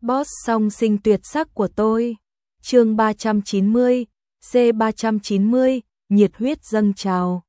Boss song sinh tuyệt sắc của tôi. Chương 390, C390, nhiệt huyết dâng trào.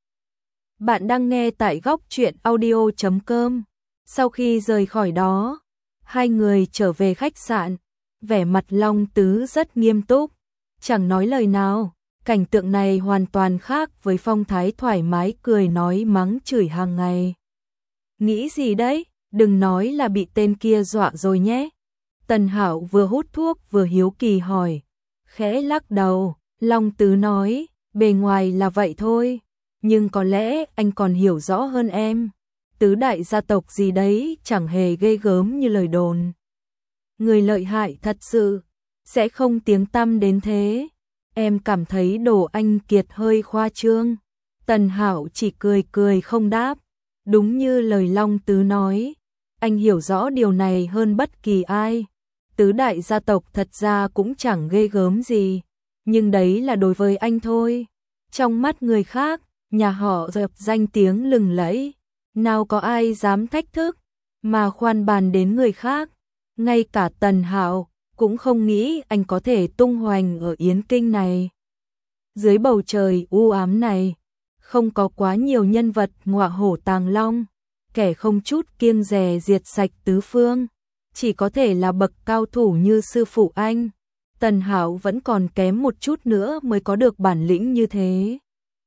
Bạn đang nghe tại góc truyện audio.com. Sau khi rời khỏi đó, hai người trở về khách sạn, vẻ mặt Long Tứ rất nghiêm túc, chẳng nói lời nào. Cảnh tượng này hoàn toàn khác với phong thái thoải mái cười nói mắng chửi hàng ngày. Nghĩ gì đấy, đừng nói là bị tên kia dọa rồi nhé. Tần Hạo vừa hút thuốc vừa hiếu kỳ hỏi. Khẽ lắc đầu, Long Tứ nói, bề ngoài là vậy thôi, nhưng có lẽ anh còn hiểu rõ hơn em. Tứ đại gia tộc gì đấy chẳng hề ghê gớm như lời đồn. Người lợi hại thật sự, sẽ không tiếng tăm đến thế. Em cảm thấy Đồ Anh Kiệt hơi khoa trương. Tần Hạo chỉ cười cười không đáp. Đúng như lời Long Tứ nói, anh hiểu rõ điều này hơn bất kỳ ai. Tứ đại gia tộc thật ra cũng chẳng ghê gớm gì, nhưng đấy là đối với anh thôi. Trong mắt người khác, nhà họ dập danh tiếng lừng lẫy, nào có ai dám thách thức, mà khoan bàn đến người khác. Ngay cả Tần Hạo cũng không nghĩ anh có thể tung hoành ở Yến Kinh này. Dưới bầu trời u ám này, không có quá nhiều nhân vật ngọa hổ tàng long, kẻ không chút kiêng dè diệt sạch tứ phương, chỉ có thể là bậc cao thủ như sư phụ anh. Tần Hạo vẫn còn kém một chút nữa mới có được bản lĩnh như thế.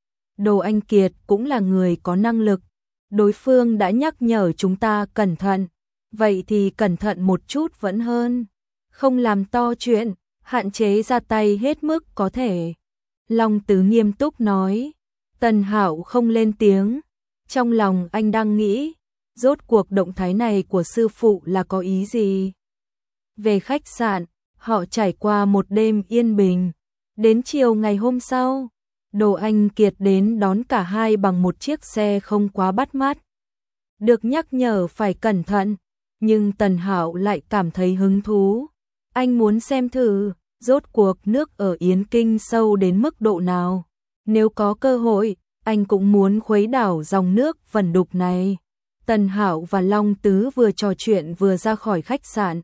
Đồ Anh Kiệt cũng là người có năng lực, đối phương đã nhắc nhở chúng ta cẩn thận, vậy thì cẩn thận một chút vẫn hơn. Không làm to chuyện, hạn chế ra tay hết mức có thể. Long Tứ nghiêm túc nói. Tần Hạo không lên tiếng, trong lòng anh đang nghĩ, rốt cuộc động thái này của sư phụ là có ý gì? Về khách sạn, họ trải qua một đêm yên bình. Đến chiều ngày hôm sau, Đồ Anh Kiệt đến đón cả hai bằng một chiếc xe không quá bắt mắt. Được nhắc nhở phải cẩn thận, nhưng Tần Hạo lại cảm thấy hứng thú. Anh muốn xem thử, rốt cuộc nước ở Yến Kinh sâu đến mức độ nào. Nếu có cơ hội, anh cũng muốn khuấy đảo dòng nước vẩn đục này. Tần Hạo và Long Tứ vừa trò chuyện vừa ra khỏi khách sạn.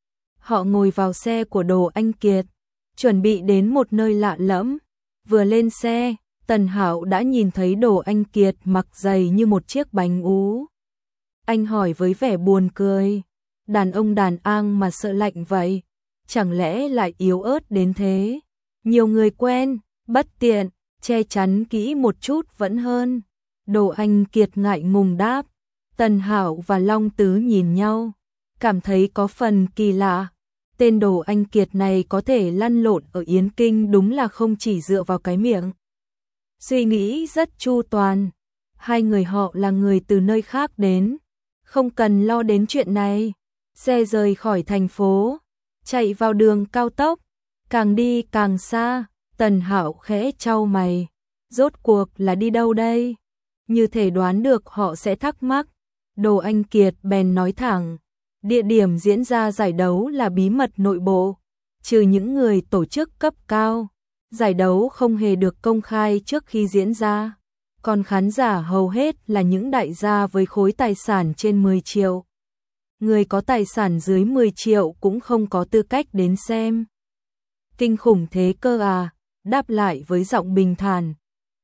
Họ ngồi vào xe của Đồ Anh Kiệt, chuẩn bị đến một nơi lạ lẫm. Vừa lên xe, Tần Hạo đã nhìn thấy Đồ Anh Kiệt mặc giày như một chiếc bánh ú. Anh hỏi với vẻ buồn cười, đàn ông đàn an mà sợ lạnh vậy, chẳng lẽ lại yếu ớt đến thế? Nhiều người quen, bất tiện, che chắn kỹ một chút vẫn hơn. Đồ Anh Kiệt ngại ngùng đáp. Tần Hạo và Long Tứ nhìn nhau, cảm thấy có phần kỳ lạ. Tên Đồ Anh Kiệt này có thể lăn lộn ở Yến Kinh đúng là không chỉ dựa vào cái miệng. Suy nghĩ rất chu toàn. Hai người họ là người từ nơi khác đến, không cần lo đến chuyện này. Xe rời khỏi thành phố, chạy vào đường cao tốc, càng đi càng xa. Tần Hạo khẽ chau mày, rốt cuộc là đi đâu đây? Như thể đoán được họ sẽ thắc mắc, Đồ Anh Kiệt bèn nói thẳng, địa điểm diễn ra giải đấu là bí mật nội bộ, trừ những người tổ chức cấp cao, giải đấu không hề được công khai trước khi diễn ra, còn khán giả hầu hết là những đại gia với khối tài sản trên 10 triệu. Người có tài sản dưới 10 triệu cũng không có tư cách đến xem. Kinh khủng thế cơ à? Đáp lại với giọng bình thản.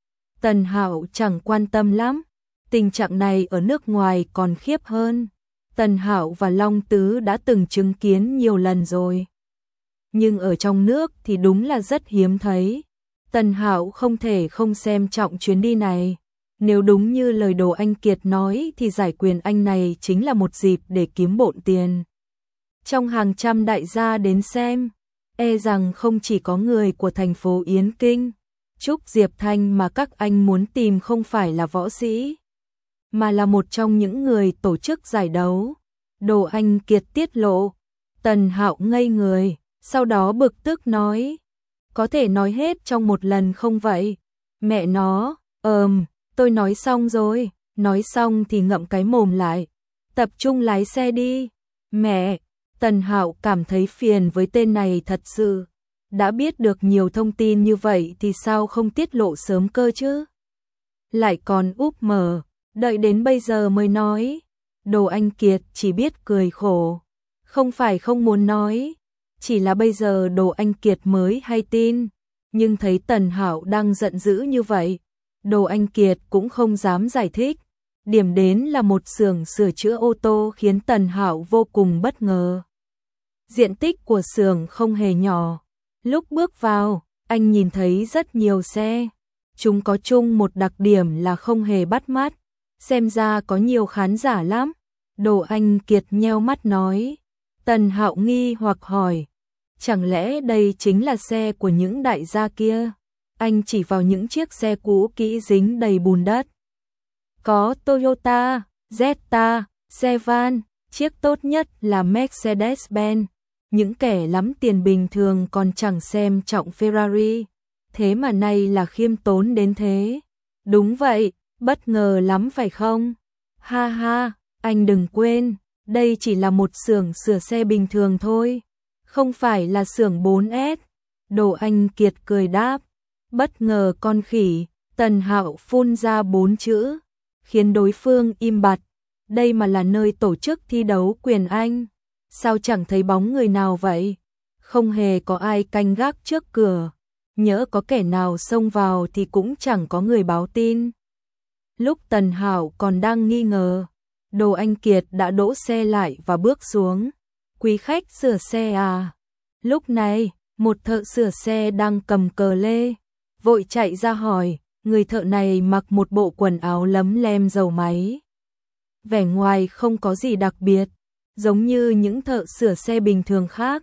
Tần Hạo chẳng quan tâm lắm, tình trạng này ở nước ngoài còn khiếp hơn. Tần Hạo và Long Tứ đã từng chứng kiến nhiều lần rồi, nhưng ở trong nước thì đúng là rất hiếm thấy. Tần Hạo không thể không xem trọng chuyến đi này. Nếu đúng như lời Đồ Anh Kiệt nói thì giải quyền Anh này chính là một dịp để kiếm bộn tiền. Trong hàng trăm đại gia đến xem, e rằng không chỉ có người của thành phố Yến Kinh. Trúc Diệp Thanh mà các anh muốn tìm không phải là võ sĩ, mà là một trong những người tổ chức giải đấu. Đồ Anh Kiệt tiết lộ. Tần Hạo ngây người, sau đó bực tức nói, có thể nói hết trong một lần không vậy? Mẹ nó, tôi nói xong rồi. Nói xong thì ngậm cái mồm lại, tập trung lái xe đi. Mẹ. Tần Hạo cảm thấy phiền với tên này thật sự. Đã biết được nhiều thông tin như vậy thì sao không tiết lộ sớm cơ chứ? Lại còn úp mở, đợi đến bây giờ mới nói. Đồ Anh Kiệt chỉ biết cười khổ. Không phải không muốn nói, chỉ là bây giờ Đồ Anh Kiệt mới hay tin, nhưng thấy Tần Hạo đang giận dữ như vậy, Đồ Anh Kiệt cũng không dám giải thích. Điểm đến là một xưởng sửa chữa ô tô khiến Tần Hạo vô cùng bất ngờ. Diện tích của xưởng không hề nhỏ. Lúc bước vào, anh nhìn thấy rất nhiều xe. Chúng có chung một đặc điểm là không hề bắt mắt. Xem ra có nhiều khán giả lắm. Đồ Anh Kiệt nheo mắt nói. Tần Hạo nghi hoặc hỏi. Chẳng lẽ đây chính là xe của những đại gia kia? Anh chỉ vào những chiếc xe cũ kỹ dính đầy bùn đất. Có Toyota, Jetta, xe van, chiếc tốt nhất là Mercedes-Benz. Những kẻ lắm tiền bình thường còn chẳng xem trọng Ferrari. Thế mà nay là khiêm tốn đến thế. Đúng vậy, bất ngờ lắm phải không? Ha ha, anh đừng quên, đây chỉ là một xưởng sửa xe bình thường thôi. Không phải là xưởng 4S. Đồ Anh Kiệt cười đáp. Bất ngờ con khỉ, Tần Hạo phun ra 4 chữ, khiến đối phương im bặt. Đây mà là nơi tổ chức thi đấu quyền Anh. Sao chẳng thấy bóng người nào vậy? Không hề có ai canh gác trước cửa. Nhỡ có kẻ nào xông vào thì cũng chẳng có người báo tin. Lúc Tần Hạo còn đang nghi ngờ, Đồ Anh Kiệt đã đỗ xe lại và bước xuống. Quý khách sửa xe à? Lúc này, một thợ sửa xe đang cầm cờ lê, vội chạy ra hỏi. Người thợ này mặc một bộ quần áo lấm lem dầu máy. Vẻ ngoài không có gì đặc biệt, giống như những thợ sửa xe bình thường khác.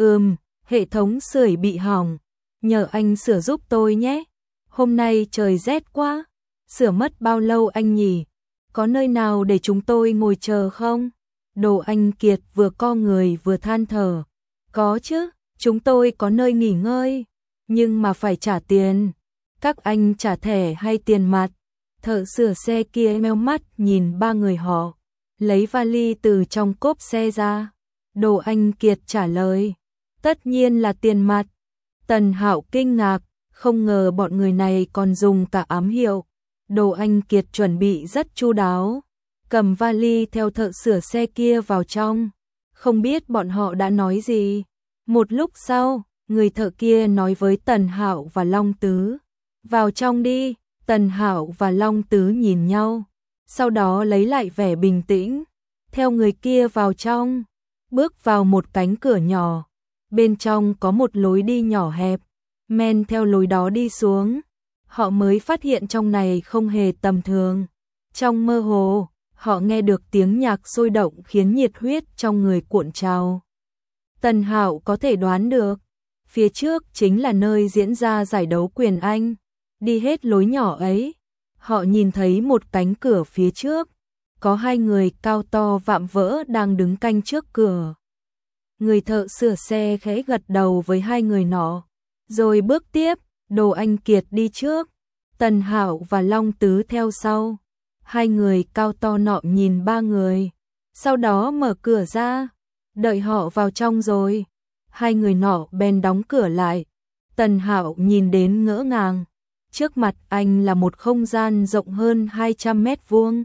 Hệ thống sưởi bị hỏng, nhờ anh sửa giúp tôi nhé. Hôm nay trời rét quá, sửa mất bao lâu anh nhỉ? Có nơi nào để chúng tôi ngồi chờ không? Đồ Anh Kiệt vừa co người vừa than thở. Có chứ, chúng tôi có nơi nghỉ ngơi, nhưng mà phải trả tiền. Các anh trả thẻ hay tiền mặt? Thợ sửa xe kia meo mắt nhìn ba người họ, lấy vali từ trong cốp xe ra. Đồ Anh Kiệt trả lời, tất nhiên là tiền mặt. Tần Hạo kinh ngạc, không ngờ bọn người này còn dùng cả ám hiệu. Đồ Anh Kiệt chuẩn bị rất chu đáo, cầm vali theo thợ sửa xe kia vào trong. Không biết bọn họ đã nói gì. Một lúc sau, người thợ kia nói với Tần Hạo và Long Tứ. Vào trong đi. Tần Hạo và Long Tứ nhìn nhau, sau đó lấy lại vẻ bình tĩnh, theo người kia vào trong, bước vào một cánh cửa nhỏ, bên trong có một lối đi nhỏ hẹp, men theo lối đó đi xuống, họ mới phát hiện trong này không hề tầm thường. Trong mơ hồ, họ nghe được tiếng nhạc sôi động khiến nhiệt huyết trong người cuộn trào. Tần Hạo có thể đoán được, phía trước chính là nơi diễn ra giải đấu quyền Anh. Đi hết lối nhỏ ấy, họ nhìn thấy một cánh cửa phía trước, có hai người cao to vạm vỡ đang đứng canh trước cửa. Người thợ sửa xe khẽ gật đầu với hai người nọ, rồi bước tiếp. Đồ Anh Kiệt đi trước, Tần Hạo và Long Tứ theo sau. Hai người cao to nọ nhìn ba người, sau đó mở cửa ra, đợi họ vào trong rồi. Hai người nọ bèn đóng cửa lại. Tần Hạo nhìn đến ngỡ ngàng. Trước mặt anh là một không gian rộng hơn 200 mét vuông,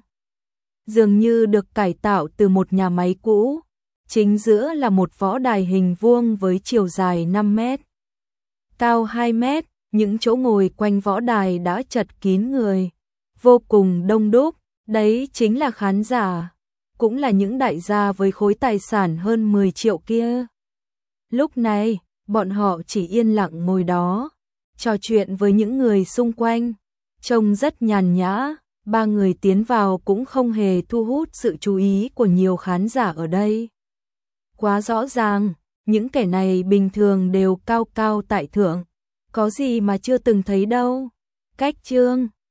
dường như được cải tạo từ một nhà máy cũ. Chính giữa là một võ đài hình vuông với chiều dài 5 mét, cao 2 mét. Những chỗ ngồi quanh võ đài đã chật kín người, vô cùng đông đúc. Đấy chính là khán giả, cũng là những đại gia với khối tài sản hơn 10 triệu kia. Lúc này, bọn họ chỉ yên lặng ngồi đó, trò chuyện với những người xung quanh, trông rất nhàn nhã. Ba người tiến vào cũng không hề thu hút sự chú ý của nhiều khán giả ở đây. Quá rõ ràng, những kẻ này bình thường đều cao cao tại thượng, có gì mà chưa từng thấy đâu. Cách chương